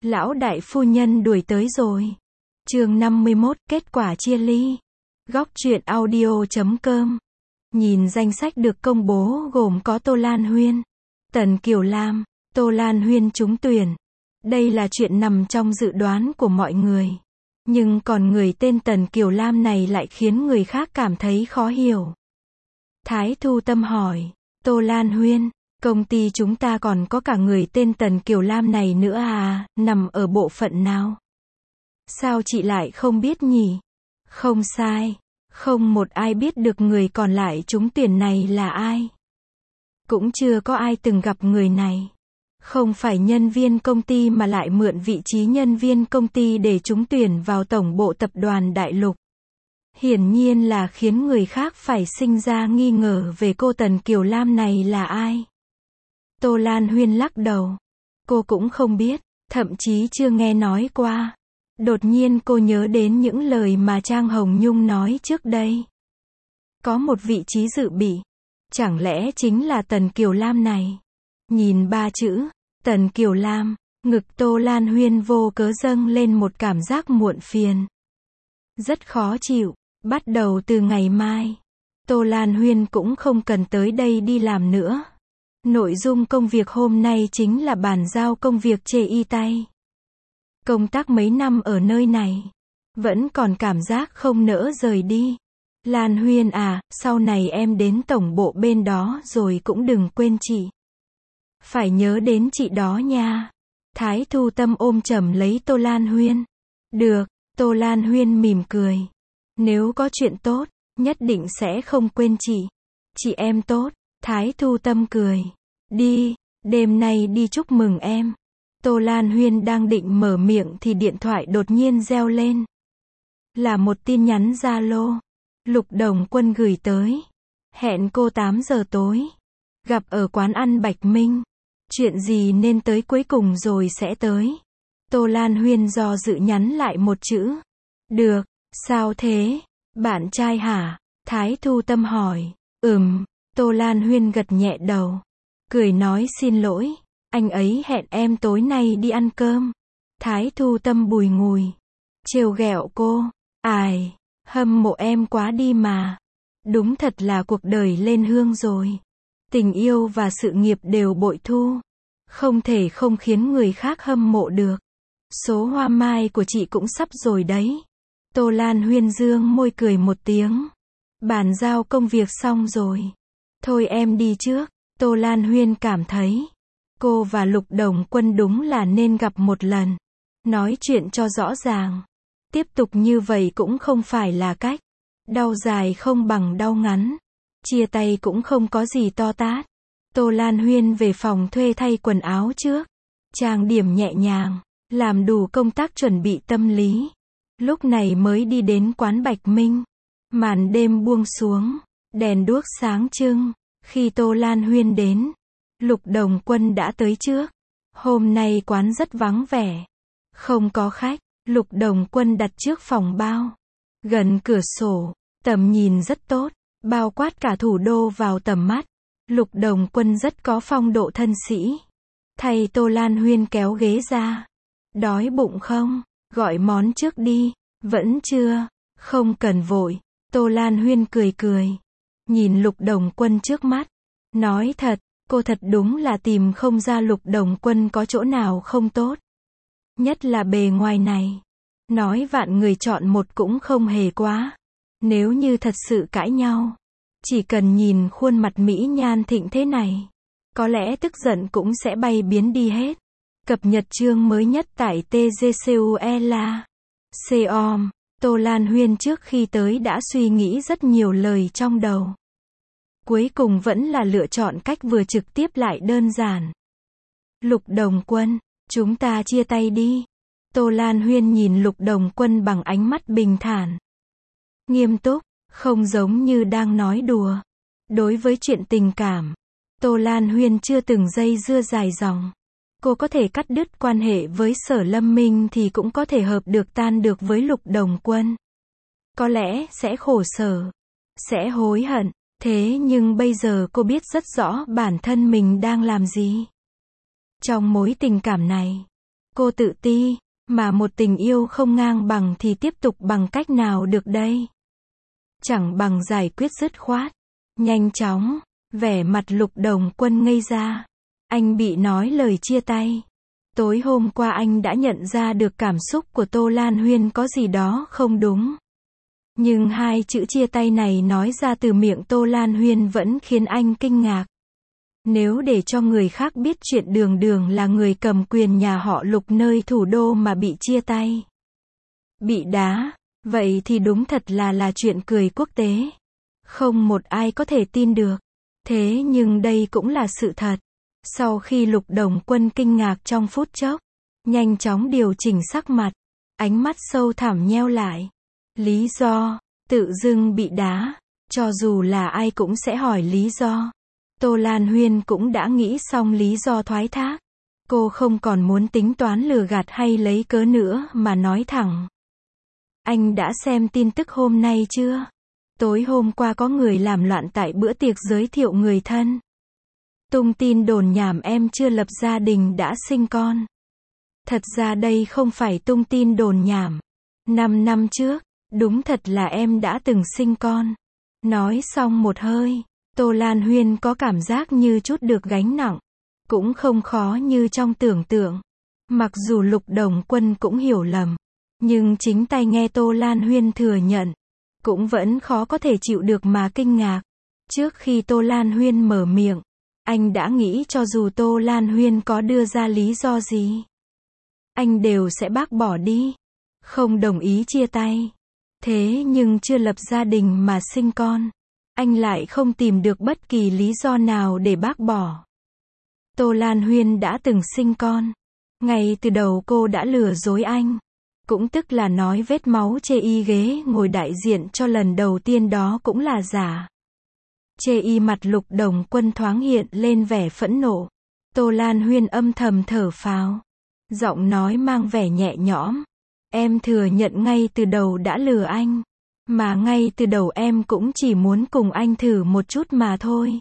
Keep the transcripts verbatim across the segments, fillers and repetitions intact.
Lão đại phu nhân đuổi tới rồi. Chương năm mươi mốt, kết quả chia ly. Góc truyện audio chấm com. Nhìn danh sách được công bố gồm có Tô Lan Huyên, Tần Kiều Lam, Tô Lan Huyên trúng tuyển. Đây là chuyện nằm trong dự đoán của mọi người. Nhưng còn người tên Tần Kiều Lam này lại khiến người khác cảm thấy khó hiểu. Thái Thu Tâm hỏi, Tô Lan Huyên, công ty chúng ta còn có cả người tên Tần Kiều Lam này nữa à, nằm ở bộ phận nào? Sao chị lại không biết nhỉ? Không sai, không một ai biết được người còn lại trúng tuyển này là ai. Cũng chưa có ai từng gặp người này. Không phải nhân viên công ty mà lại mượn vị trí nhân viên công ty để trúng tuyển vào tổng bộ tập đoàn Đại Lục. Hiển nhiên là khiến người khác phải sinh ra nghi ngờ về cô Tần Kiều Lam này là ai. Tô Lan Huyên lắc đầu. Cô cũng không biết, thậm chí chưa nghe nói qua. Đột nhiên cô nhớ đến những lời mà Trang Hồng Nhung nói trước đây. Có một vị trí dự bị. Chẳng lẽ chính là Tần Kiều Lam này? Nhìn ba chữ, Tần Kiều Lam, ngực Tô Lan Huyên vô cớ dâng lên một cảm giác muộn phiền. Rất khó chịu, bắt đầu từ ngày mai. Tô Lan Huyên cũng không cần tới đây đi làm nữa. Nội dung công việc hôm nay chính là bàn giao công việc chê y tay. Công tác mấy năm ở nơi này, vẫn còn cảm giác không nỡ rời đi. Lan Huyên à, sau này em đến tổng bộ bên đó rồi cũng đừng quên chị. Phải nhớ đến chị đó nha. Thái Thu Tâm ôm chầm lấy Tô Lan Huyên. Được, Tô Lan Huyên mỉm cười. Nếu có chuyện tốt, nhất định sẽ không quên chị. Chị em tốt. Thái Thu Tâm cười. Đi, đêm nay đi chúc mừng em. Tô Lan Huyên đang định mở miệng thì điện thoại đột nhiên reo lên. Là một tin nhắn Zalo. Lục Đồng Quân gửi tới. Hẹn cô tám giờ tối. Gặp ở quán ăn Bạch Minh. Chuyện gì nên tới cuối cùng rồi sẽ tới. Tô Lan Huyên do dự nhắn lại một chữ. Được, sao thế? Bạn trai hả? Thái Thu Tâm hỏi. Ừm, Tô Lan Huyên gật nhẹ đầu. Cười nói xin lỗi. Anh ấy hẹn em tối nay đi ăn cơm. Thái Thu Tâm bùi ngùi. Trêu ghẹo cô. Ai, hâm mộ em quá đi mà. Đúng thật là cuộc đời lên hương rồi. Tình yêu và sự nghiệp đều bội thu. Không thể không khiến người khác hâm mộ được. Số hoa mai của chị cũng sắp rồi đấy. Tô Lan Huyên dương môi cười một tiếng. Bàn giao công việc xong rồi. Thôi em đi trước. Tô Lan Huyên cảm thấy cô và Lục Đồng Quân đúng là nên gặp một lần. Nói chuyện cho rõ ràng. Tiếp tục như vậy cũng không phải là cách. Đau dài không bằng đau ngắn. Chia tay cũng không có gì to tát. Tô Lan Huyên về phòng thuê thay quần áo trước. Trang điểm nhẹ nhàng. Làm đủ công tác chuẩn bị tâm lý. Lúc này mới đi đến quán Bạch Minh. Màn đêm buông xuống. Đèn đuốc sáng trưng. Khi Tô Lan Huyên đến, Lục Đồng Quân đã tới trước. Hôm nay quán rất vắng vẻ. Không có khách. Lục Đồng Quân đặt trước phòng bao. Gần cửa sổ. Tầm nhìn rất tốt. Bao quát cả thủ đô vào tầm mắt. Lục Đồng Quân rất có phong độ thân sĩ. Thay Tô Lan Huyên kéo ghế ra. Đói bụng không? Gọi món trước đi. Vẫn chưa. Không cần vội. Tô Lan Huyên cười cười. Nhìn Lục Đồng Quân trước mắt. Nói thật, cô thật đúng là tìm không ra Lục Đồng Quân có chỗ nào không tốt. Nhất là bề ngoài này. Nói vạn người chọn một cũng không hề quá. Nếu như thật sự cãi nhau. Chỉ cần nhìn khuôn mặt mỹ nhan thịnh thế này. Có lẽ tức giận cũng sẽ bay biến đi hết. Cập nhật chương mới nhất tại tê giê xê u e la. Com. Tô Lan Huyên trước khi tới đã suy nghĩ rất nhiều lời trong đầu. Cuối cùng vẫn là lựa chọn cách vừa trực tiếp lại đơn giản. Lục Đồng Quân, chúng ta chia tay đi. Tô Lan Huyên nhìn Lục Đồng Quân bằng ánh mắt bình thản. Nghiêm túc, không giống như đang nói đùa. Đối với chuyện tình cảm, Tô Lan Huyên chưa từng dây dưa dài dòng. Cô có thể cắt đứt quan hệ với Sở Lâm Minh thì cũng có thể hợp được tan được với Lục Đồng Quân. Có lẽ sẽ khổ sở, sẽ hối hận. Thế nhưng bây giờ cô biết rất rõ bản thân mình đang làm gì. Trong mối tình cảm này, Cô tự ti, mà một tình yêu không ngang bằng thì tiếp tục bằng cách nào được đây? Chẳng bằng giải quyết dứt khoát, nhanh chóng. Vẻ mặt Lục Đồng Quân ngây ra. Anh bị nói lời chia tay. Tối hôm qua anh đã nhận ra được cảm xúc của Tô Lan Huyên có gì đó không đúng. Nhưng hai chữ chia tay này nói ra từ miệng Tô Lan Huyên vẫn khiến anh kinh ngạc. Nếu để cho người khác biết chuyện Đường Đường là người cầm quyền nhà họ Lục nơi thủ đô mà bị chia tay, bị đá, vậy thì đúng thật là là chuyện cười quốc tế. Không một ai có thể tin được. Thế nhưng đây cũng là sự thật. Sau khi Lục Đồng Quân kinh ngạc trong phút chốc, nhanh chóng điều chỉnh sắc mặt, ánh mắt sâu thẳm nheo lại. Lý do, tự dưng bị đá, cho dù là ai cũng sẽ hỏi lý do. Tô Lan Huyên cũng đã nghĩ xong lý do thoái thác. Cô không còn muốn tính toán lừa gạt hay lấy cớ nữa mà nói thẳng. Anh đã xem tin tức hôm nay chưa? Tối hôm qua có người làm loạn tại bữa tiệc giới thiệu người thân. Tung tin đồn nhảm em chưa lập gia đình đã sinh con. Thật ra đây không phải tung tin đồn nhảm. Năm năm trước, đúng thật là em đã từng sinh con. Nói xong một hơi, Tô Lan Huyên có cảm giác như chút được gánh nặng. Cũng không khó như trong tưởng tượng. Mặc dù Lục Đồng Quân cũng hiểu lầm, nhưng chính tay nghe Tô Lan Huyên thừa nhận, cũng vẫn khó có thể chịu được mà kinh ngạc. Trước khi Tô Lan Huyên mở miệng, anh đã nghĩ cho dù Tô Lan Huyên có đưa ra lý do gì, anh đều sẽ bác bỏ đi, không đồng ý chia tay. Thế nhưng chưa lập gia đình mà sinh con, anh lại không tìm được bất kỳ lý do nào để bác bỏ. Tô Lan Huyên đã từng sinh con. Ngay từ đầu cô đã lừa dối anh. Cũng tức là nói vết máu chê y ghế ngồi đại diện cho lần đầu tiên đó cũng là giả. Chê y mặt Lục Đồng Quân thoáng hiện lên vẻ phẫn nộ. Tô Lan Huyên âm thầm thở phào. Giọng nói mang vẻ nhẹ nhõm. Em thừa nhận ngay từ đầu đã lừa anh. Mà ngay từ đầu em cũng chỉ muốn cùng anh thử một chút mà thôi.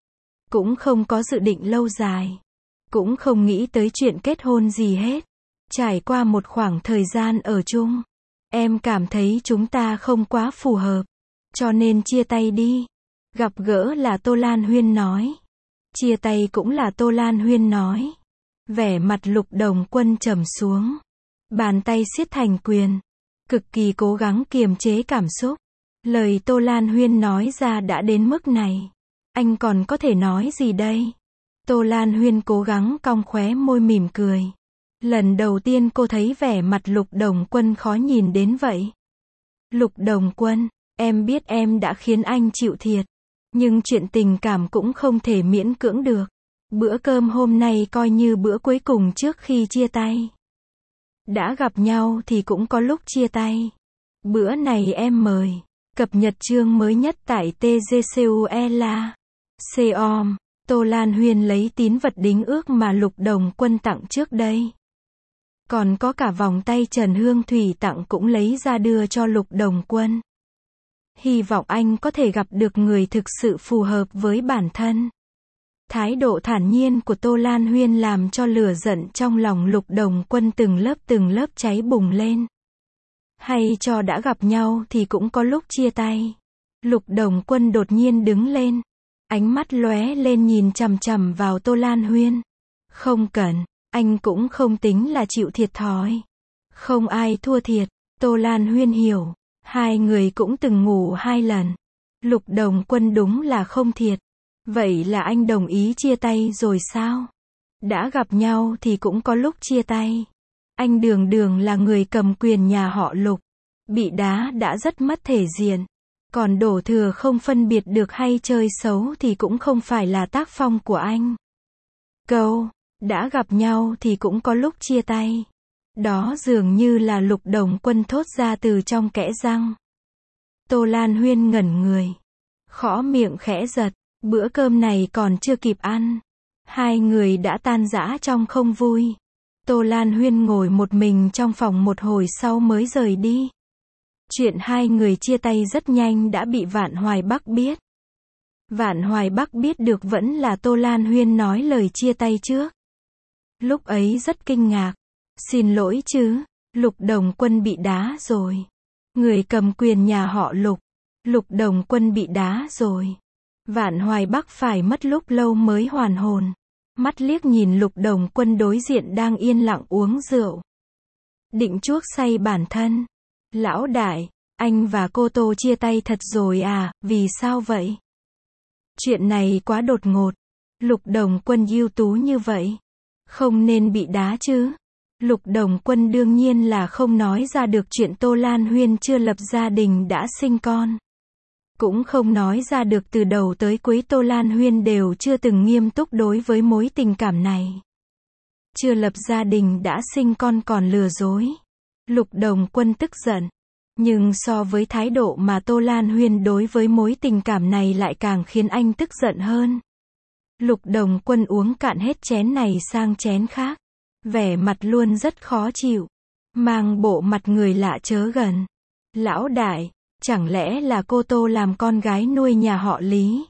Cũng không có dự định lâu dài. Cũng không nghĩ tới chuyện kết hôn gì hết. Trải qua một khoảng thời gian ở chung, em cảm thấy chúng ta không quá phù hợp. Cho nên chia tay đi. Gặp gỡ là Tô Lan Huyên nói. Chia tay cũng là Tô Lan Huyên nói. Vẻ mặt Lục Đồng Quân trầm xuống. Bàn tay siết thành quyền. Cực kỳ cố gắng kiềm chế cảm xúc. Lời Tô Lan Huyên nói ra đã đến mức này. Anh còn có thể nói gì đây? Tô Lan Huyên cố gắng cong khóe môi mỉm cười. Lần đầu tiên cô thấy vẻ mặt Lục Đồng Quân khó nhìn đến vậy. Lục Đồng Quân, em biết em đã khiến anh chịu thiệt. Nhưng chuyện tình cảm cũng không thể miễn cưỡng được. Bữa cơm hôm nay coi như bữa cuối cùng trước khi chia tay. Đã gặp nhau thì cũng có lúc chia tay. Bữa này em mời. Cập nhật chương mới nhất tại tê giê xê u e lờ a com. Tô Lan Huyên lấy tín vật đính ước mà Lục Đồng Quân tặng trước đây. Còn có cả vòng tay Trần Hương Thủy tặng cũng lấy ra đưa cho Lục Đồng Quân. Hy vọng anh có thể gặp được người thực sự phù hợp với bản thân. Thái độ thản nhiên của Tô Lan Huyên làm cho lửa giận trong lòng Lục Đồng Quân từng lớp từng lớp cháy bùng lên. Hay cho đã gặp nhau thì cũng có lúc chia tay. Lục Đồng Quân đột nhiên đứng lên. Ánh mắt lóe lên nhìn chằm chằm vào Tô Lan Huyên. Không cần, anh cũng không tính là chịu thiệt thòi. Không ai thua thiệt. Tô Lan Huyên hiểu. Hai người cũng từng ngủ hai lần. Lục Đồng Quân đúng là không thiệt. Vậy là anh đồng ý chia tay rồi sao? Đã gặp nhau thì cũng có lúc chia tay. Anh Đường Đường là người cầm quyền nhà họ Lục. Bị đá đã rất mất thể diện. Còn đổ thừa không phân biệt được hay chơi xấu thì cũng không phải là tác phong của anh. Câu, đã gặp nhau thì cũng có lúc chia tay. Đó dường như là Lục Đồng Quân thốt ra từ trong kẽ răng. Tô Lan Huyên ngẩn người. Khõ miệng khẽ giật. Bữa cơm này còn chưa kịp ăn. Hai người đã tan rã trong không vui. Tô Lan Huyên ngồi một mình trong phòng một hồi sau mới rời đi. Chuyện hai người chia tay rất nhanh đã bị Vạn Hoài Bắc biết. Vạn Hoài Bắc biết được vẫn là Tô Lan Huyên nói lời chia tay trước. Lúc ấy rất kinh ngạc. Xin lỗi chứ, Lục Đồng Quân bị đá rồi. Người cầm quyền nhà họ Lục. Lục Đồng Quân bị đá rồi. Vạn Hoài Bắc phải mất lúc lâu mới hoàn hồn. Mắt liếc nhìn Lục Đồng Quân đối diện đang yên lặng uống rượu. Định chuốc say bản thân. Lão đại, anh và cô Tô chia tay thật rồi à, vì sao vậy? Chuyện này quá đột ngột. Lục Đồng Quân ưu tú như vậy. Không nên bị đá chứ. Lục Đồng Quân đương nhiên là không nói ra được chuyện Tô Lan Huyên chưa lập gia đình đã sinh con. Cũng không nói ra được từ đầu tới cuối Tô Lan Huyên đều chưa từng nghiêm túc đối với mối tình cảm này. Chưa lập gia đình đã sinh con còn lừa dối. Lục Đồng Quân tức giận. Nhưng so với thái độ mà Tô Lan Huyên đối với mối tình cảm này lại càng khiến anh tức giận hơn. Lục Đồng Quân uống cạn hết chén này sang chén khác. Vẻ mặt luôn rất khó chịu. Mang bộ mặt người lạ chớ gần. Lão đại, chẳng lẽ là cô Tô làm con gái nuôi nhà họ Lý?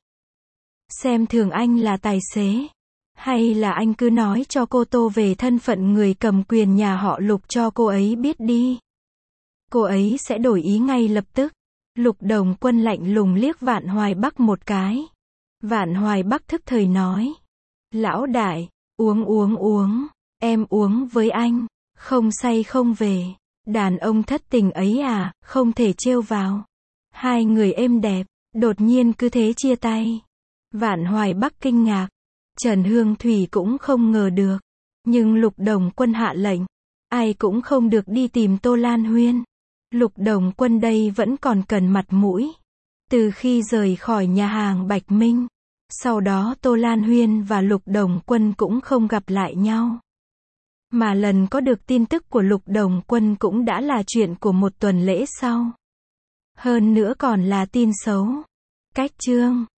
Xem thường anh là tài xế. Hay là anh cứ nói cho cô Tô về thân phận người cầm quyền nhà họ Lục cho cô ấy biết đi. Cô ấy sẽ đổi ý ngay lập tức. Lục Đồng Quân lạnh lùng liếc Vạn Hoài Bắc một cái. Vạn Hoài Bắc thức thời nói. Lão đại, uống uống uống. Em uống với anh. Không say không về. Đàn ông thất tình ấy à, không thể trêu vào. Hai người êm đẹp, đột nhiên cứ thế chia tay. Vạn Hoài Bắc kinh ngạc. Trần Hương Thủy cũng không ngờ được. Nhưng Lục Đồng Quân hạ lệnh. Ai cũng không được đi tìm Tô Lan Huyên. Lục Đồng Quân đây vẫn còn cần mặt mũi. Từ khi rời khỏi nhà hàng Bạch Minh. Sau đó Tô Lan Huyên và Lục Đồng Quân cũng không gặp lại nhau. Mà lần có được tin tức của Lục Đồng Quân cũng đã là chuyện của một tuần lễ sau. Hơn nữa còn là tin xấu. Cách chương